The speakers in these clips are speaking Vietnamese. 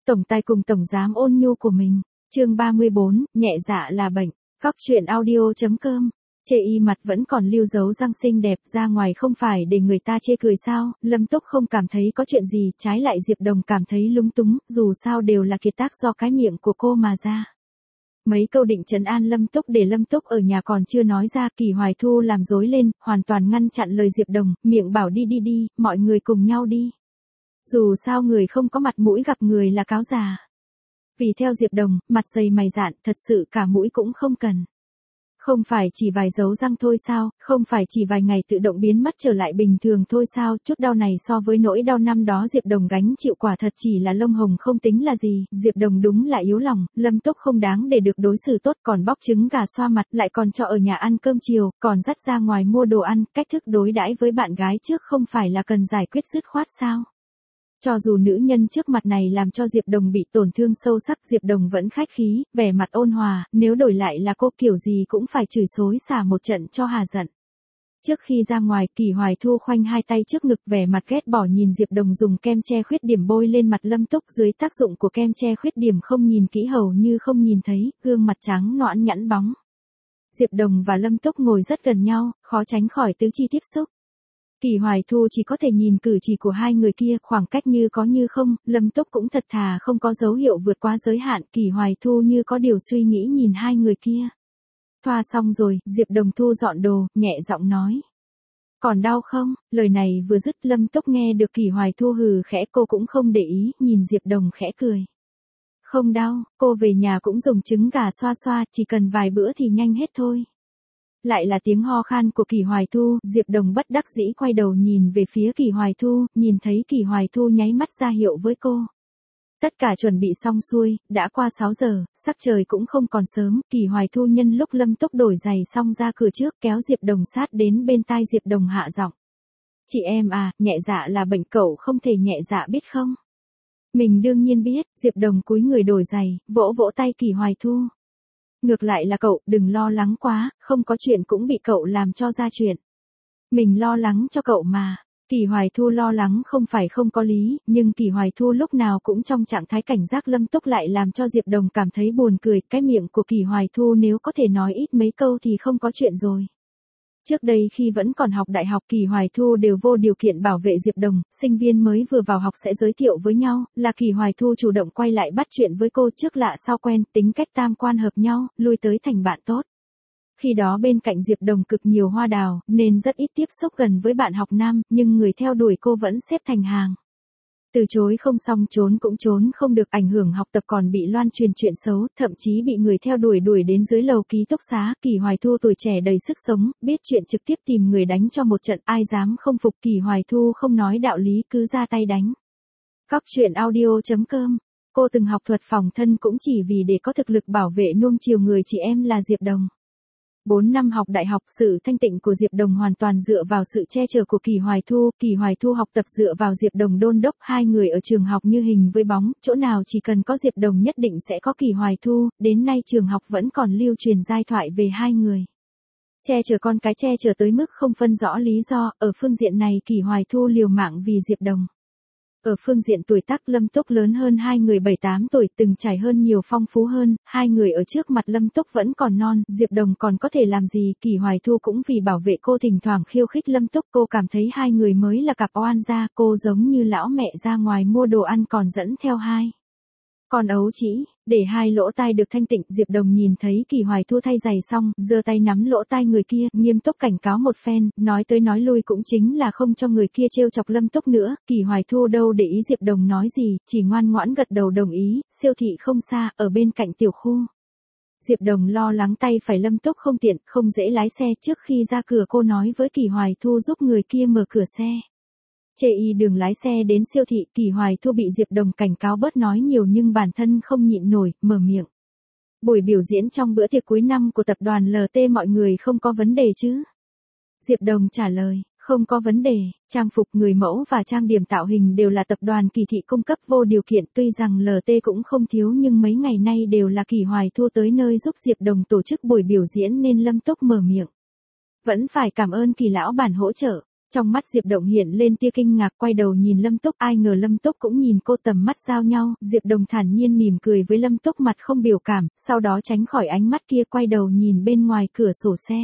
Tổng tài cùng tổng giám ôn nhu của mình. Chương 34, nhẹ dạ là bệnh. Góc truyện audio.com. Chê y mặt vẫn còn lưu dấu răng xinh đẹp, ra ngoài không phải để người ta chê cười sao? Lâm Túc không cảm thấy có chuyện gì, trái lại Diệp Đồng cảm thấy lúng túng, dù sao đều là kiệt tác do cái miệng của cô mà ra. Mấy câu định trấn an Lâm Túc để Lâm Túc ở nhà còn chưa nói ra, Kỳ Hoài Thu làm rối lên, hoàn toàn ngăn chặn lời Diệp Đồng, miệng bảo đi, mọi người cùng nhau đi. Dù sao người không có mặt mũi gặp người là cáo già. Vì theo Diệp Đồng, mặt dày mày dạn, thật sự cả mũi cũng không cần. Không phải chỉ vài dấu răng thôi sao, không phải chỉ vài ngày tự động biến mất trở lại bình thường thôi sao, chút đau này so với nỗi đau năm đó Diệp Đồng gánh chịu quả thật chỉ là lông hồng không tính là gì, Diệp Đồng đúng là yếu lòng, Lâm Túc không đáng để được đối xử tốt, còn bóc trứng gà xoa mặt, lại còn cho ở nhà ăn cơm chiều, còn dắt ra ngoài mua đồ ăn, cách thức đối đãi với bạn gái trước không phải là cần giải quyết dứt khoát sao? Cho dù nữ nhân trước mặt này làm cho Diệp Đồng bị tổn thương sâu sắc, Diệp Đồng vẫn khách khí, vẻ mặt ôn hòa, nếu đổi lại là cô kiểu gì cũng phải chửi xối xả một trận cho hà giận. Trước khi ra ngoài, Kỳ Hoài Thu khoanh hai tay trước ngực, vẻ mặt ghét bỏ nhìn Diệp Đồng dùng kem che khuyết điểm bôi lên mặt Lâm Túc, dưới tác dụng của kem che khuyết điểm không nhìn kỹ hầu như không nhìn thấy, gương mặt trắng nõn nhẵn bóng. Diệp Đồng và Lâm Túc ngồi rất gần nhau, khó tránh khỏi tứ chi tiếp xúc. Kỳ Hoài Thu chỉ có thể nhìn cử chỉ của hai người kia, khoảng cách như có như không, Lâm Túc cũng thật thà không có dấu hiệu vượt quá giới hạn, Kỳ Hoài Thu như có điều suy nghĩ nhìn hai người kia. Thoa xong rồi, Diệp Đồng thu dọn đồ, nhẹ giọng nói. Còn đau không? Lời này vừa dứt Lâm Túc nghe được Kỳ Hoài Thu hừ khẽ, cô cũng không để ý, nhìn Diệp Đồng khẽ cười. Không đau, cô về nhà cũng dùng trứng gà xoa xoa, chỉ cần vài bữa thì nhanh hết thôi. Lại là tiếng ho khan của Kỳ Hoài Thu, Diệp Đồng bất đắc dĩ quay đầu nhìn về phía Kỳ Hoài Thu, nhìn thấy Kỳ Hoài Thu nháy mắt ra hiệu với cô. Tất cả chuẩn bị xong xuôi, đã qua 6 giờ, sắc trời cũng không còn sớm, Kỳ Hoài Thu nhân lúc Lâm Túc đổi giày xong ra cửa trước kéo Diệp Đồng sát đến bên tai Diệp Đồng hạ giọng. Chị em à, nhẹ dạ là bệnh, cậu không thể nhẹ dạ biết không? Mình đương nhiên biết, Diệp Đồng cúi người đổi giày, vỗ vỗ tay Kỳ Hoài Thu. Ngược lại là cậu, đừng lo lắng quá, không có chuyện cũng bị cậu làm cho ra chuyện. Mình lo lắng cho cậu mà. Kỳ Hoài Thu lo lắng không phải không có lý, nhưng Kỳ Hoài Thu lúc nào cũng trong trạng thái cảnh giác, Lâm Túc lại làm cho Diệp Đồng cảm thấy buồn cười, cái miệng của Kỳ Hoài Thu nếu có thể nói ít mấy câu thì không có chuyện rồi. Trước đây khi vẫn còn học đại học, Kỳ Hoài Thu đều vô điều kiện bảo vệ Diệp Đồng, sinh viên mới vừa vào học sẽ giới thiệu với nhau, là Kỳ Hoài Thu chủ động quay lại bắt chuyện với cô, trước lạ sau quen, tính cách tam quan hợp nhau, lui tới thành bạn tốt. Khi đó bên cạnh Diệp Đồng cực nhiều hoa đào, nên rất ít tiếp xúc gần với bạn học nam, nhưng người theo đuổi cô vẫn xếp thành hàng. Từ chối không xong trốn cũng trốn không được, ảnh hưởng học tập còn bị loan truyền chuyện xấu, thậm chí bị người theo đuổi đuổi đến dưới lầu ký túc xá. Kỳ Hoài Thu tuổi trẻ đầy sức sống, biết chuyện trực tiếp tìm người đánh cho một trận, ai dám không phục. Kỳ Hoài Thu không nói đạo lý cứ ra tay đánh. Góc truyện audio.com. Cô từng học thuật phòng thân cũng chỉ vì để có thực lực bảo vệ nuông chiều người chị em là Diệp Đồng. 4 năm học đại học, sự thanh tịnh của Diệp Đồng hoàn toàn dựa vào sự che chở của Kỳ Hoài Thu học tập dựa vào Diệp Đồng đôn đốc, hai người ở trường học như hình với bóng, chỗ nào chỉ cần có Diệp Đồng nhất định sẽ có Kỳ Hoài Thu, đến nay trường học vẫn còn lưu truyền giai thoại về hai người. Che chở con cái, che chở tới mức không phân rõ lý do, ở phương diện này Kỳ Hoài Thu liều mạng vì Diệp Đồng. Ở phương diện tuổi tác, Lâm Túc lớn hơn hai người 7-8 tuổi, từng trải hơn nhiều, phong phú hơn, hai người ở trước mặt Lâm Túc vẫn còn non, Diệp Đồng còn có thể làm gì, Kỳ Hoài Thu cũng vì bảo vệ cô thỉnh thoảng khiêu khích Lâm Túc, cô cảm thấy hai người mới là cặp oan gia, cô giống như lão mẹ ra ngoài mua đồ ăn còn dẫn theo hai con ấu trĩ, để hai lỗ tai được thanh tịnh. Diệp Đồng nhìn thấy Kỳ Hoài Thu thay giày xong, giơ tay nắm lỗ tai người kia, nghiêm túc cảnh cáo một phen, nói tới nói lui cũng chính là không cho người kia trêu chọc Lâm Túc nữa. Kỳ Hoài Thu đâu để ý Diệp Đồng nói gì, chỉ ngoan ngoãn gật đầu đồng ý. Siêu thị không xa, ở bên cạnh tiểu khu. Diệp Đồng lo lắng tay phải Lâm Túc không tiện, không dễ lái xe, trước khi ra cửa cô nói với Kỳ Hoài Thu giúp người kia mở cửa xe. Chê y đường lái xe đến siêu thị, Kỳ Hoài Thu bị Diệp Đồng cảnh cáo bớt nói nhiều nhưng bản thân không nhịn nổi, mở miệng. Buổi biểu diễn trong bữa tiệc cuối năm của tập đoàn LT mọi người không có vấn đề chứ? Diệp Đồng trả lời, không có vấn đề, trang phục, người mẫu và trang điểm tạo hình đều là tập đoàn Kỳ Thị cung cấp vô điều kiện, tuy rằng LT cũng không thiếu nhưng mấy ngày nay đều là Kỳ Hoài Thu tới nơi giúp Diệp Đồng tổ chức buổi biểu diễn nên Lâm Túc mở miệng. Vẫn phải cảm ơn Kỳ lão bản hỗ trợ. Trong mắt Diệp Đồng hiện lên tia kinh ngạc, quay đầu nhìn Lâm Túc, ai ngờ Lâm Túc cũng nhìn cô, tầm mắt giao nhau, Diệp Đồng thản nhiên mỉm cười với Lâm Túc, mặt không biểu cảm, sau đó tránh khỏi ánh mắt kia, quay đầu nhìn bên ngoài cửa sổ xe.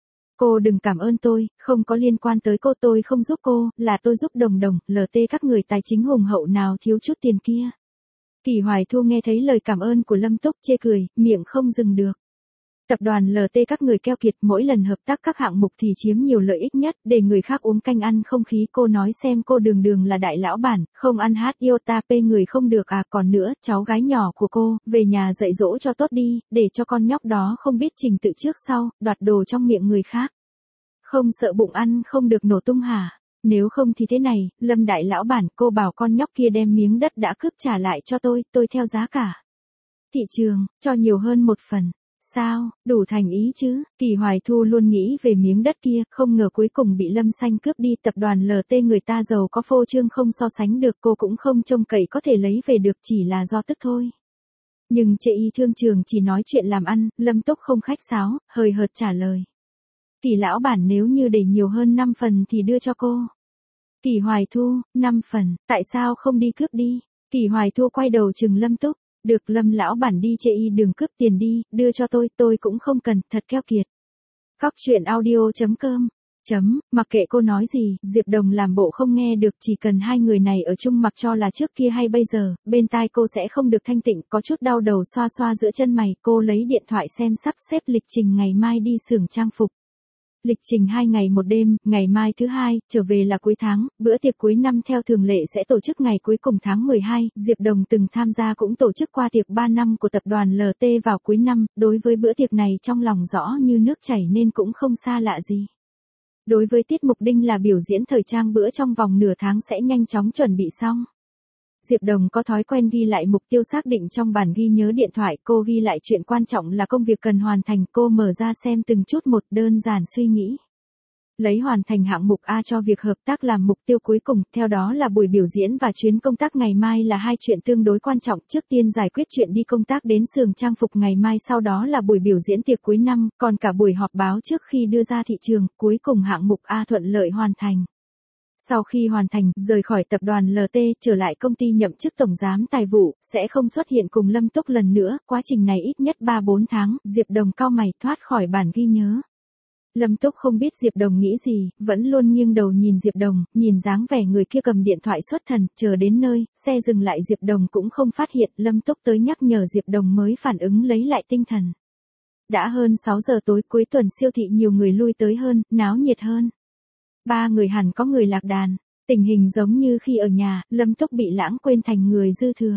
Cô đừng cảm ơn tôi, không có liên quan tới cô, tôi không giúp cô, là tôi giúp Đồng, LT các người tài chính hùng hậu nào thiếu chút tiền kia. Kỳ Hoài Thu nghe thấy lời cảm ơn của Lâm Túc, chê cười, miệng không dừng được. Tập đoàn LT các người keo kiệt, mỗi lần hợp tác các hạng mục thì chiếm nhiều lợi ích nhất, để người khác uống canh ăn không khí. Cô nói xem, cô Đường là đại lão bản, không ăn hát iota p người không được à, còn nữa, cháu gái nhỏ của cô, về nhà dạy dỗ cho tốt đi, để cho con nhóc đó không biết trình tự trước sau, đoạt đồ trong miệng người khác. Không sợ bụng ăn không được nổ tung hả? Nếu không thì thế này, Lâm đại lão bản, cô bảo con nhóc kia đem miếng đất đã cướp trả lại cho tôi theo giá cả thị trường, cho nhiều hơn một phần. Sao, đủ thành ý chứ? Kỳ Hoài Thu luôn nghĩ về miếng đất kia, không ngờ cuối cùng bị Lâm Xanh cướp đi. Tập đoàn LT người ta giàu có phô trương không so sánh được, cô cũng không trông cậy có thể lấy về được, chỉ là do tức thôi. Nhưng chệ y thương trường chỉ nói chuyện làm ăn, Lâm Túc không khách sáo, hời hợt trả lời. Kỳ lão bản, nếu như để nhiều hơn 5 phần thì đưa cho cô. Kỳ Hoài Thu, 5 phần, tại sao không đi cướp đi? Kỳ Hoài Thu quay đầu chừng Lâm Túc. Được, Lâm lão bản đi chệ y đừng cướp tiền đi, đưa cho tôi cũng không cần, thật keo kiệt. Cóc truyện audio.com. Mặc kệ cô nói gì, Diệp Đồng làm bộ không nghe được, chỉ cần hai người này ở chung mặc cho là trước kia hay bây giờ, bên tai cô sẽ không được thanh tịnh, có chút đau đầu xoa xoa giữa chân mày, cô lấy điện thoại xem sắp xếp lịch trình ngày mai đi xưởng trang phục. Lịch trình 2 ngày 1 đêm, ngày mai thứ hai, trở về là cuối tháng, bữa tiệc cuối năm theo thường lệ sẽ tổ chức ngày cuối cùng tháng 12, Diệp Đồng từng tham gia cũng tổ chức qua tiệc 3 năm của tập đoàn LT vào cuối năm, đối với bữa tiệc này trong lòng rõ như nước chảy nên cũng không xa lạ gì. Đối với tiết mục đinh là biểu diễn thời trang, bữa trong vòng nửa tháng sẽ nhanh chóng chuẩn bị xong. Diệp Đồng có thói quen ghi lại mục tiêu xác định trong bản ghi nhớ điện thoại, cô ghi lại chuyện quan trọng là công việc cần hoàn thành, cô mở ra xem từng chút một, đơn giản suy nghĩ. Lấy hoàn thành hạng mục A cho việc hợp tác làm mục tiêu cuối cùng, theo đó là buổi biểu diễn và chuyến công tác ngày mai là hai chuyện tương đối quan trọng, trước tiên giải quyết chuyện đi công tác đến xưởng trang phục ngày mai, sau đó là buổi biểu diễn tiệc cuối năm, còn cả buổi họp báo trước khi đưa ra thị trường, cuối cùng hạng mục A thuận lợi hoàn thành. Sau khi hoàn thành, rời khỏi tập đoàn LT, trở lại công ty nhậm chức tổng giám tài vụ, sẽ không xuất hiện cùng Lâm Túc lần nữa, quá trình này ít nhất 3-4 tháng, Diệp Đồng cau mày, thoát khỏi bản ghi nhớ. Lâm Túc không biết Diệp Đồng nghĩ gì, vẫn luôn nghiêng đầu nhìn Diệp Đồng, nhìn dáng vẻ người kia cầm điện thoại xuất thần, chờ đến nơi, xe dừng lại Diệp Đồng cũng không phát hiện, Lâm Túc tới nhắc nhở Diệp Đồng mới phản ứng lấy lại tinh thần. Đã hơn 6 giờ tối, cuối tuần siêu thị nhiều người lui tới hơn, náo nhiệt hơn. 3 người hẳn có người lạc đàn, tình hình giống như khi ở nhà, Lâm Túc bị lãng quên thành người dư thừa.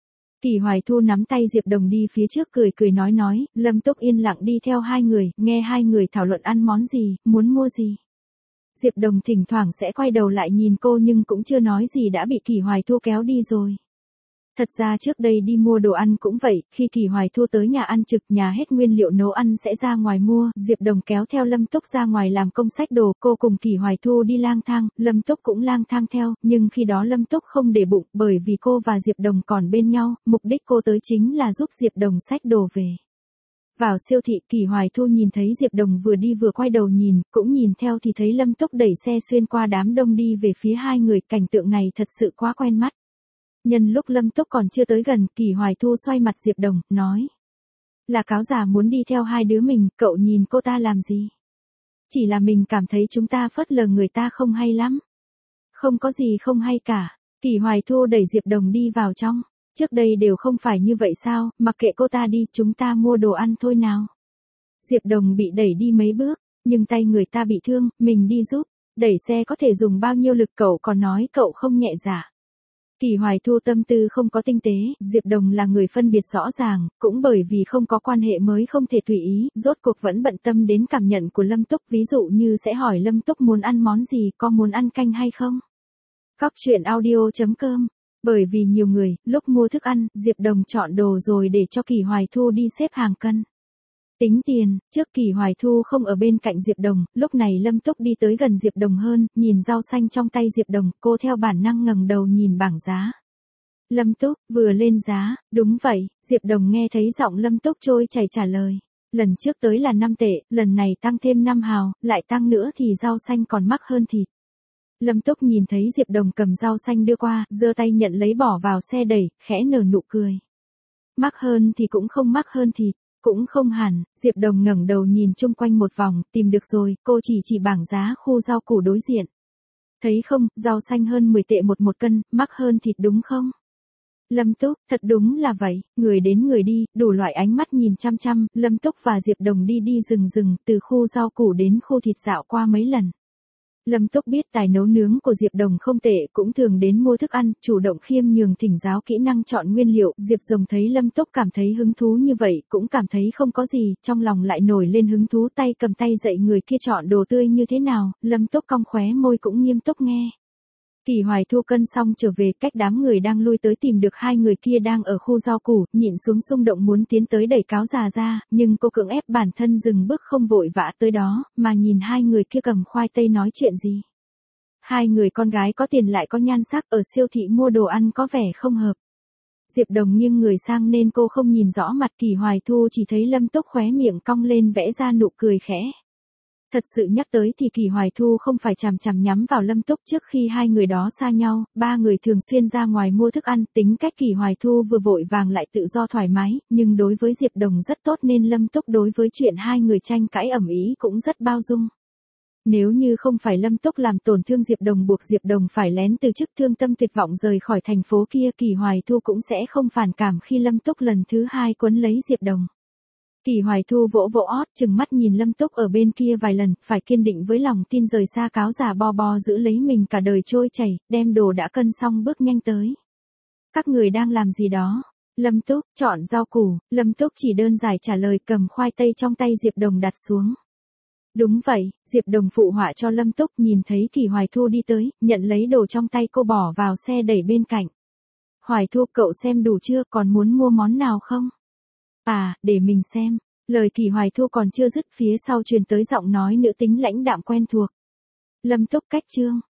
Kỳ Hoài Thu nắm tay Diệp Đồng đi phía trước, cười nói, Lâm Túc yên lặng đi theo hai người, nghe hai người thảo luận ăn món gì, muốn mua gì. Diệp Đồng thỉnh thoảng sẽ quay đầu lại nhìn cô nhưng cũng chưa nói gì đã bị Kỳ Hoài Thu kéo đi rồi. Thật ra trước đây đi mua đồ ăn cũng vậy, khi Kỳ Hoài Thu tới nhà ăn trực, nhà hết nguyên liệu nấu ăn sẽ ra ngoài mua, Diệp Đồng kéo theo Lâm Túc ra ngoài làm công xách đồ, cô cùng Kỳ Hoài Thu đi lang thang, Lâm Túc cũng lang thang theo, nhưng khi đó Lâm Túc không để bụng, bởi vì cô và Diệp Đồng còn bên nhau, mục đích cô tới chính là giúp Diệp Đồng xách đồ về. Vào siêu thị, Kỳ Hoài Thu nhìn thấy Diệp Đồng vừa đi vừa quay đầu nhìn, cũng nhìn theo thì thấy Lâm Túc đẩy xe xuyên qua đám đông đi về phía hai người, cảnh tượng này thật sự quá quen mắt. Nhân lúc Lâm Túc còn chưa tới gần, Kỳ Hoài Thu xoay mặt Diệp Đồng, nói. Là cáo già muốn đi theo hai đứa mình, cậu nhìn cô ta làm gì? Chỉ là mình cảm thấy chúng ta phớt lờ người ta không hay lắm. Không có gì không hay cả. Kỳ Hoài Thu đẩy Diệp Đồng đi vào trong. Trước đây đều không phải như vậy sao, mặc kệ cô ta đi, chúng ta mua đồ ăn thôi nào. Diệp Đồng bị đẩy đi mấy bước, nhưng tay người ta bị thương, mình đi giúp. Đẩy xe có thể dùng bao nhiêu lực, cậu còn nói cậu không nhẹ dạ. Kỳ Hoài Thu tâm tư không có tinh tế, Diệp Đồng là người phân biệt rõ ràng, cũng bởi vì không có quan hệ mới không thể tùy ý, rốt cuộc vẫn bận tâm đến cảm nhận của Lâm Túc, ví dụ như sẽ hỏi Lâm Túc muốn ăn món gì, có muốn ăn canh hay không. Cóc truyện audio.com. Bởi vì nhiều người, lúc mua thức ăn, Diệp Đồng chọn đồ rồi để cho Kỳ Hoài Thu đi xếp hàng cân. Tính tiền, trước Kỳ Hoài Thu không ở bên cạnh Diệp Đồng, lúc này Lâm Túc đi tới gần Diệp Đồng hơn, nhìn rau xanh trong tay Diệp Đồng, cô theo bản năng ngẩng đầu nhìn bảng giá. Lâm Túc, vừa lên giá, đúng vậy, Diệp Đồng nghe thấy giọng Lâm Túc trôi chảy trả lời. Lần trước tới là 5 tệ, lần này tăng thêm 5 hào, lại tăng nữa thì rau xanh còn mắc hơn thịt. Lâm Túc nhìn thấy Diệp Đồng cầm rau xanh đưa qua, giơ tay nhận lấy bỏ vào xe đẩy, khẽ nở nụ cười. Mắc hơn thì cũng không mắc hơn thịt, cũng không hẳn. Diệp Đồng ngẩng đầu nhìn chung quanh một vòng, tìm được rồi, cô chỉ bảng giá khu rau củ đối diện. Thấy không, rau xanh hơn 10 tệ một cân, mắc hơn thịt đúng không? Lâm Túc, thật đúng là vậy, người đến người đi, đủ loại ánh mắt nhìn chăm chăm, Lâm Túc và Diệp Đồng đi rừng, từ khu rau củ đến khu thịt dạo qua mấy lần. Lâm Túc biết tài nấu nướng của Diệp Đồng không tệ, cũng thường đến mua thức ăn, chủ động khiêm nhường thỉnh giáo kỹ năng chọn nguyên liệu. Diệp Đồng thấy Lâm Túc cảm thấy hứng thú như vậy, cũng cảm thấy không có gì, trong lòng lại nổi lên hứng thú, tay cầm tay dạy người kia chọn đồ tươi như thế nào. Lâm Túc cong khóe môi cũng nghiêm túc nghe. Kỳ Hoài Thu cân xong trở về, cách đám người đang lui tới tìm được hai người kia đang ở khu rau củ, nhịn xuống xung động muốn tiến tới đẩy cáo già ra, nhưng cô cưỡng ép bản thân dừng bước không vội vã tới đó, mà nhìn hai người kia cầm khoai tây nói chuyện gì. Hai người con gái có tiền lại có nhan sắc, ở siêu thị mua đồ ăn có vẻ không hợp. Diệp Đồng nghiêng người sang nên cô không nhìn rõ mặt Kỳ Hoài Thu, chỉ thấy Lâm Túc khóe miệng cong lên vẽ ra nụ cười khẽ. Thật sự nhắc tới thì Kỳ Hoài Thu không phải chằm nhắm vào Lâm Túc. Trước khi hai người đó xa nhau, ba người thường xuyên ra ngoài mua thức ăn, tính cách Kỳ Hoài Thu vừa vội vàng lại tự do thoải mái, nhưng đối với Diệp Đồng rất tốt nên Lâm Túc đối với chuyện hai người tranh cãi ầm ĩ cũng rất bao dung. Nếu như không phải Lâm Túc làm tổn thương Diệp Đồng buộc Diệp Đồng phải lén từ chức, thương tâm tuyệt vọng rời khỏi thành phố kia, Kỳ Hoài Thu cũng sẽ không phản cảm khi Lâm Túc lần thứ hai quấn lấy Diệp Đồng. Kỳ Hoài Thu vỗ ót, chừng mắt nhìn Lâm Túc ở bên kia vài lần, phải kiên định với lòng tin rời xa cáo già bo giữ lấy mình cả đời trôi chảy, đem đồ đã cân xong bước nhanh tới. Các người đang làm gì đó? Lâm Túc, chọn rau củ. Lâm Túc chỉ đơn giản trả lời, cầm khoai tây trong tay Diệp Đồng đặt xuống. Đúng vậy, Diệp Đồng phụ họa cho Lâm Túc, nhìn thấy Kỳ Hoài Thu đi tới, nhận lấy đồ trong tay cô bỏ vào xe đẩy bên cạnh. Hoài Thu, cậu xem đủ chưa, còn muốn mua món nào không? À, để mình xem. Lời Kỳ Hoài Thu còn chưa dứt, phía sau truyền tới giọng nói nữ tính lãnh đạm quen thuộc. Lâm Túc cách chương.